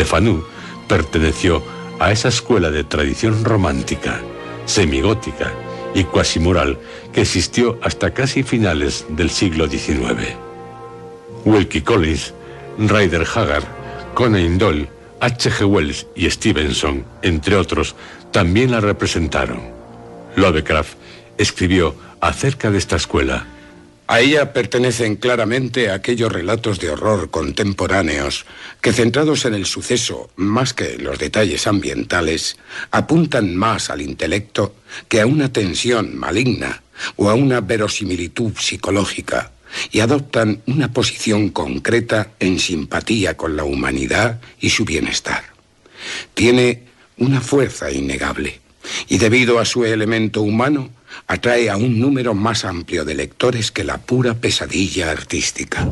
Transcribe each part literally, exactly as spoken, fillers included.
Le Fanu perteneció a esa escuela de tradición romántica, semigótica y cuasimural que existió hasta casi finales del siglo diecinueve. Wilkie Collins, Rider Haggard, Conan Doyle, H G Wells y Stevenson, entre otros, también la representaron. Lovecraft escribió acerca de esta escuela: a ella pertenecen claramente aquellos relatos de horror contemporáneos que, centrados en el suceso más que en los detalles ambientales, apuntan más al intelecto que a una tensión maligna o a una verosimilitud psicológica, y adoptan una posición concreta en simpatía con la humanidad y su bienestar. Tiene una fuerza innegable, y debido a su elemento humano, atrae a un número más amplio de lectores que la pura pesadilla artística.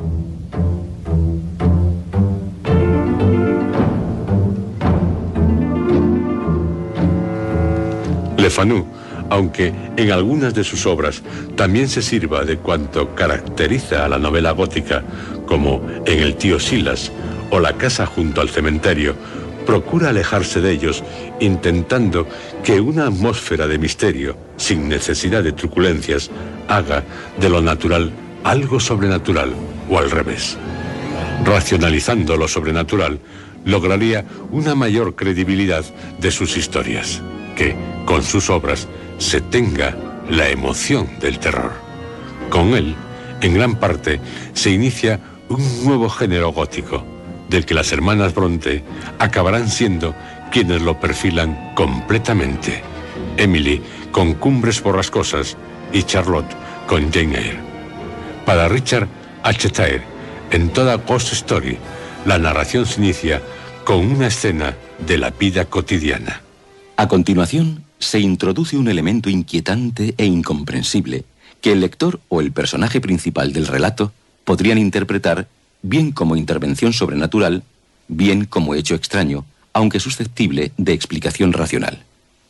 Le Fanu, aunque en algunas de sus obras también se sirva de cuanto caracteriza a la novela gótica, como en El tío Silas o La casa junto al cementerio, procura alejarse de ellos, intentando que una atmósfera de misterio, sin necesidad de truculencias, haga de lo natural algo sobrenatural, o al revés. Racionalizando lo sobrenatural, lograría una mayor credibilidad de sus historias, que, con sus obras, se tenga la emoción del terror. Con él, en gran parte, se inicia un nuevo género gótico, del que las hermanas Bronte acabarán siendo quienes lo perfilan completamente. Emily con Cumbres borrascosas y Charlotte con Jane Eyre. Para Richard H. Thayer, en toda Ghost Story, la narración se inicia con una escena de la vida cotidiana. A continuación, se introduce un elemento inquietante e incomprensible que el lector o el personaje principal del relato podrían interpretar bien como intervención sobrenatural, bien como hecho extraño, aunque susceptible de explicación racional.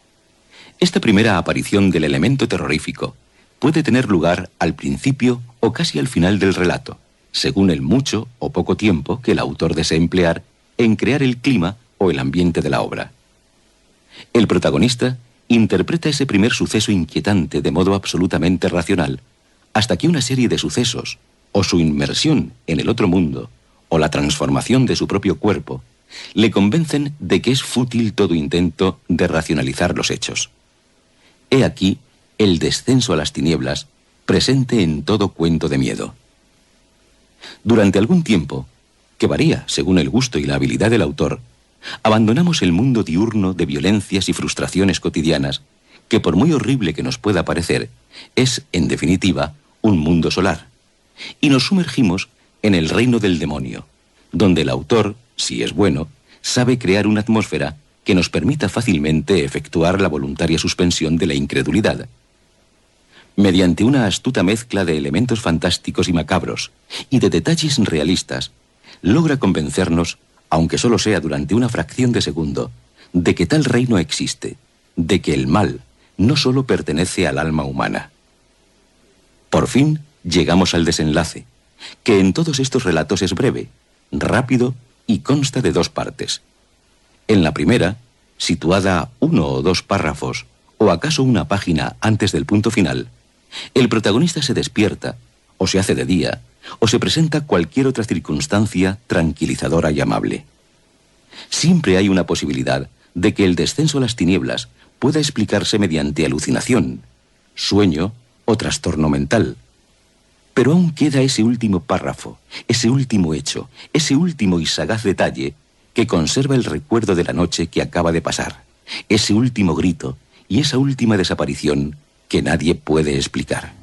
Esta primera aparición del elemento terrorífico puede tener lugar al principio o casi al final del relato, según el mucho o poco tiempo que el autor desee emplear en crear el clima o el ambiente de la obra. El protagonista interpreta ese primer suceso inquietante de modo absolutamente racional, hasta que una serie de sucesos, o su inmersión en el otro mundo, o la transformación de su propio cuerpo, le convencen de que es fútil todo intento de racionalizar los hechos. He aquí el descenso a las tinieblas, presente en todo cuento de miedo. Durante algún tiempo, que varía según el gusto y la habilidad del autor, abandonamos el mundo diurno de violencias y frustraciones cotidianas, que por muy horrible que nos pueda parecer, es, en definitiva, un mundo solar, y nos sumergimos en el reino del demonio, donde el autor, si es bueno, sabe crear una atmósfera que nos permita fácilmente efectuar la voluntaria suspensión de la incredulidad. Mediante una astuta mezcla de elementos fantásticos y macabros y de detalles realistas, logra convencernos, aunque solo sea durante una fracción de segundo, de que tal reino existe, de que el mal no solo pertenece al alma humana. Por fin, llegamos al desenlace, que en todos estos relatos es breve, rápido y consta de dos partes. En la primera, situada uno o dos párrafos, o acaso una página antes del punto final, el protagonista se despierta, o se hace de día, o se presenta cualquier otra circunstancia tranquilizadora y amable. Siempre hay una posibilidad de que el descenso a las tinieblas pueda explicarse mediante alucinación, sueño o trastorno mental. Pero aún queda ese último párrafo, ese último hecho, ese último y sagaz detalle que conserva el recuerdo de la noche que acaba de pasar, ese último grito y esa última desaparición que nadie puede explicar.